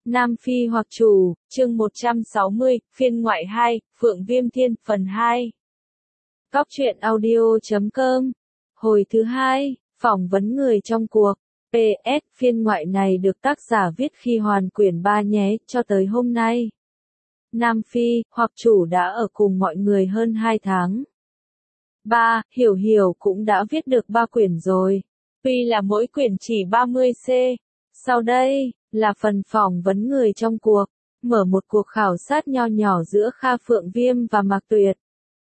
Nam Phi hoặc chủ, chương 160, phiên ngoại 2, Phượng Viêm Thiên, phần 2. Cóc truyện audio.com. Hồi thứ 2, phỏng vấn người trong cuộc. PS, phiên ngoại này được tác giả viết khi hoàn quyển 3 nhé, cho tới hôm nay. Nam Phi, hoặc chủ đã ở cùng mọi người hơn 2 tháng. 3. Hiểu Hiểu cũng đã viết được 3 quyển rồi. Tuy là mỗi quyển chỉ 30C. Sau đây là phần phỏng vấn người trong cuộc, mở một cuộc khảo sát nho nhỏ giữa Kha Phượng Viêm và Mạc Tuyệt.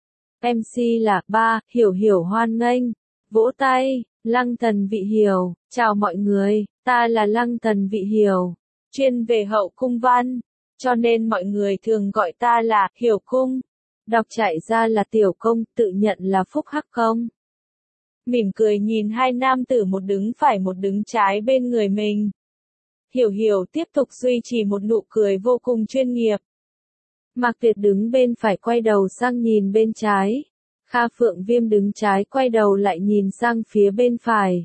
MC là 3. Hiểu Hiểu hoan nghênh, vỗ tay. Lăng Tần Vị Hiểu, chào mọi người, ta là Lăng Tần Vị Hiểu, chuyên về hậu cung văn, cho nên mọi người thường gọi ta là Hiểu Cung. Đọc chạy ra là Tiểu Công, tự nhận là Phúc Hắc Công. Mỉm cười nhìn hai nam tử một đứng phải một đứng trái bên người mình. Hiểu Hiểu tiếp tục duy trì một nụ cười vô cùng chuyên nghiệp. Mạc Tuyệt đứng bên phải quay đầu sang nhìn bên trái. Kha Phượng Viêm đứng trái quay đầu lại nhìn sang phía bên phải.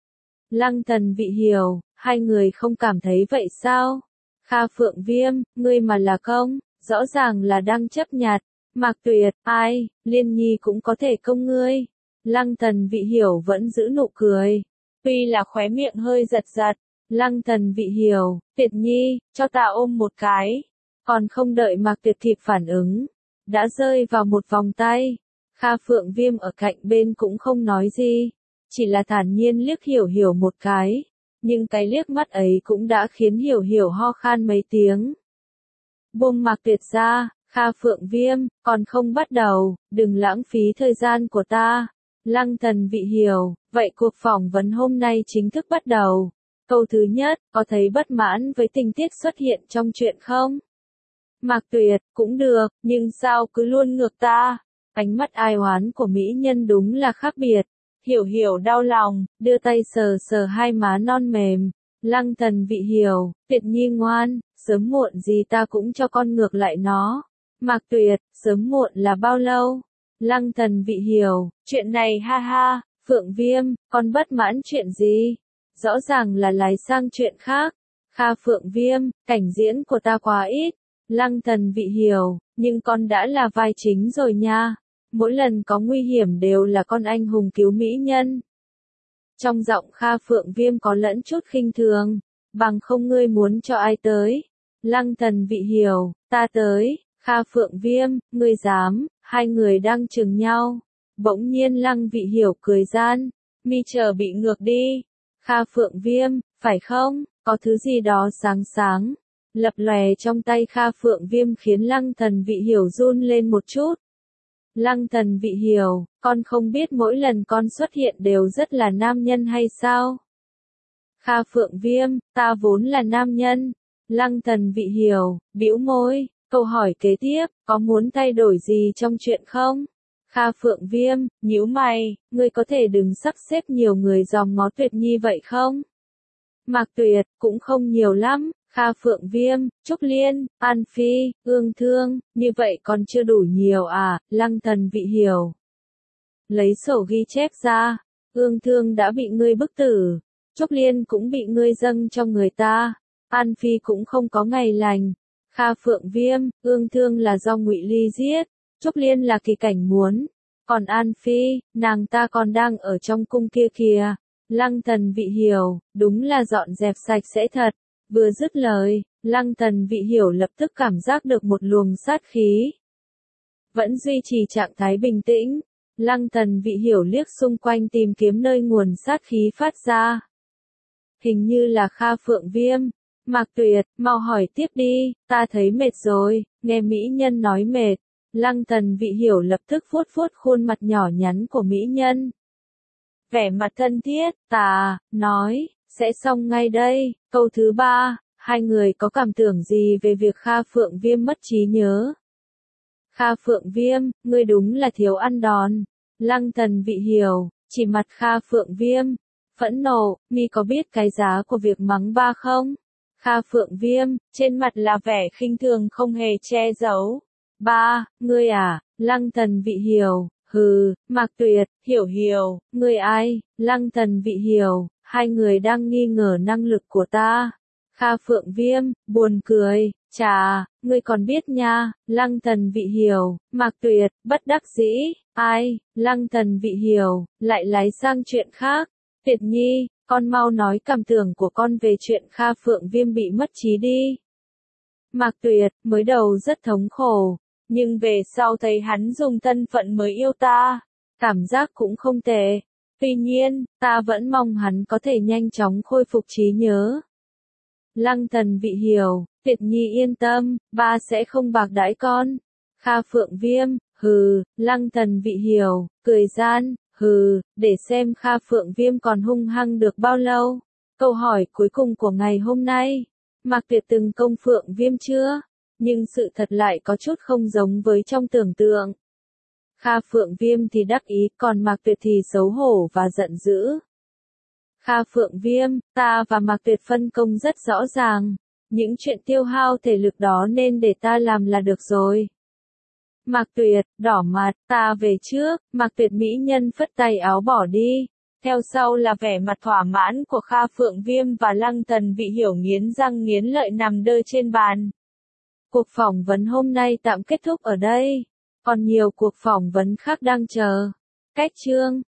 Lăng Tần Vị Hiểu, hai người không cảm thấy vậy sao? Kha Phượng Viêm, ngươi mà là công, rõ ràng là đang chấp nhặt. Mạc Tuyệt, ai, Liên Nhi cũng có thể công ngươi. Lăng Tần Vị Hiểu vẫn giữ nụ cười. Tuy là khóe miệng hơi giật giật. Lăng Tần Vị Hiểu, Tuyệt Nhi, cho ta ôm một cái. Còn không đợi Mạc Tuyệt kịp phản ứng, đã rơi vào một vòng tay. Kha Phượng Viêm ở cạnh bên cũng không nói gì, chỉ là thản nhiên liếc Hiểu Hiểu một cái. Nhưng cái liếc mắt ấy cũng đã khiến Hiểu Hiểu ho khan mấy tiếng. Buông Mạc Tuyệt ra, Kha Phượng Viêm, còn không bắt đầu, đừng lãng phí thời gian của ta. Lăng Tần Vị Hiểu, vậy cuộc phỏng vấn hôm nay chính thức bắt đầu. Câu thứ nhất, có thấy bất mãn với tình tiết xuất hiện trong truyện không? Mạc Tuyệt, cũng được, nhưng sao cứ luôn ngược ta? Ánh mắt ai oán của mỹ nhân đúng là khác biệt. Hiểu Hiểu đau lòng, đưa tay sờ sờ hai má non mềm. Lăng Tần Vị Hiểu, Tuyệt Nhi ngoan, sớm muộn gì ta cũng cho con ngược lại nó. Mạc Tuyệt, sớm muộn là bao lâu? Lăng Tần Vị Hiểu, chuyện này ha ha, Phượng Viêm, con bất mãn chuyện gì? Rõ ràng là lái sang chuyện khác. Kha Phượng Viêm, cảnh diễn của ta quá ít. Lăng Tần Vị Hiểu, nhưng con đã là vai chính rồi nha. Mỗi lần có nguy hiểm đều là con anh hùng cứu mỹ nhân. Trong giọng Kha Phượng Viêm có lẫn chút khinh thường. Bằng không ngươi muốn cho ai tới? Lăng Tần Vị Hiểu, ta tới. Kha Phượng Viêm, ngươi dám? Hai người đang chừng nhau. Bỗng nhiên Lăng Vị Hiểu cười gian. Mi chờ bị ngược đi. Kha Phượng Viêm, phải không? Có thứ gì đó sáng sáng lập lòe trong tay Kha Phượng Viêm khiến Lăng Tần Vị Hiểu run lên một chút. Lăng Tần Vị Hiểu, con không biết mỗi lần con xuất hiện đều rất là nam nhân hay sao? Kha Phượng Viêm, ta vốn là nam nhân. Lăng Tần Vị Hiểu, bĩu môi, câu hỏi kế tiếp, có muốn thay đổi gì trong chuyện không? Kha Phượng Viêm, nhíu mày, ngươi có thể đừng sắp xếp nhiều người dòm ngó Tuyệt Nhi vậy không? Mạc Tuyệt, cũng không nhiều lắm. Kha Phượng Viêm, Trúc Liên, An Phi, Ương Thương, như vậy còn chưa đủ nhiều à? Lăng Tần Vị Hiểu, lấy sổ ghi chép ra. Ương Thương đã bị ngươi bức tử. Trúc Liên cũng bị ngươi dâng cho người ta. An Phi cũng không có ngày lành. Kha Phượng Viêm, Ương Thương là do Ngụy Ly giết. Trúc Liên là Kỳ Cảnh muốn. Còn An Phi, nàng ta còn đang ở trong cung kia kìa. Lăng Tần Vị Hiểu, đúng là dọn dẹp sạch sẽ thật. Vừa dứt lời, Lăng Tần Vị Hiểu lập tức cảm giác được một luồng sát khí. Vẫn duy trì trạng thái bình tĩnh, Lăng Tần Vị Hiểu liếc xung quanh tìm kiếm nơi nguồn sát khí phát ra. Hình như là Kha Phượng Viêm. Mạc Tuyệt, mau hỏi tiếp đi, ta thấy mệt rồi. Nghe mỹ nhân nói mệt, Lăng Tần Vị Hiểu lập tức vuốt vuốt khuôn mặt nhỏ nhắn của mỹ nhân. Vẻ mặt thân thiết, ta nói, sẽ xong ngay đây. Câu thứ 3, hai người có cảm tưởng gì về việc Kha Phượng Viêm mất trí nhớ? Kha Phượng Viêm, ngươi đúng là thiếu ăn đòn. Lăng Tần Vị Hiểu, chỉ mặt Kha Phượng Viêm. Phẫn nộ, mi có biết cái giá của việc mắng ba không? Kha Phượng Viêm, trên mặt là vẻ khinh thường không hề che giấu. Ba, ngươi à? Lăng Tần Vị Hiểu, hừ. Mạc Tuyệt, Hiểu Hiểu, ngươi ai? Lăng Tần Vị Hiểu, hai người đang nghi ngờ năng lực của ta. Kha Phượng Viêm, buồn cười, chà, ngươi còn biết nha, Lăng Thần Vị Hiểu, Mạc Tuyệt, bất đắc dĩ, ai, Lăng Thần Vị Hiểu, lại lái sang chuyện khác. Tuyệt Nhi, con mau nói cảm tưởng của con về chuyện Kha Phượng Viêm bị mất trí đi. Mạc Tuyệt, mới đầu rất thống khổ, nhưng về sau thấy hắn dùng thân phận mới yêu ta, cảm giác cũng không tệ. Tuy nhiên, ta vẫn mong hắn có thể nhanh chóng khôi phục trí nhớ. Lăng Thần Vị Hiểu, Tuyệt Nhi yên tâm, ba sẽ không bạc đãi con. Kha Phượng Viêm, hừ, Lăng Thần Vị Hiểu, cười gian, hừ, để xem Kha Phượng Viêm còn hung hăng được bao lâu. Câu hỏi cuối cùng của ngày hôm nay, Mạc Tuyệt từng công Phượng Viêm chưa? Nhưng sự thật lại có chút không giống với trong tưởng tượng. Kha Phượng Viêm thì đắc ý, còn Mạc Tuyệt thì xấu hổ và giận dữ. Kha Phượng Viêm, ta và Mạc Tuyệt phân công rất rõ ràng. Những chuyện tiêu hao thể lực đó nên để ta làm là được rồi. Mạc Tuyệt, đỏ mặt, ta về trước. Mạc Tuyệt mỹ nhân phất tay áo bỏ đi. Theo sau là vẻ mặt thỏa mãn của Kha Phượng Viêm và Lăng Thần Vị Hiểu nghiến răng nghiến lợi nằm đơ trên bàn. Cuộc phỏng vấn hôm nay tạm kết thúc ở đây. Còn nhiều cuộc phỏng vấn khác đang chờ. Cách chương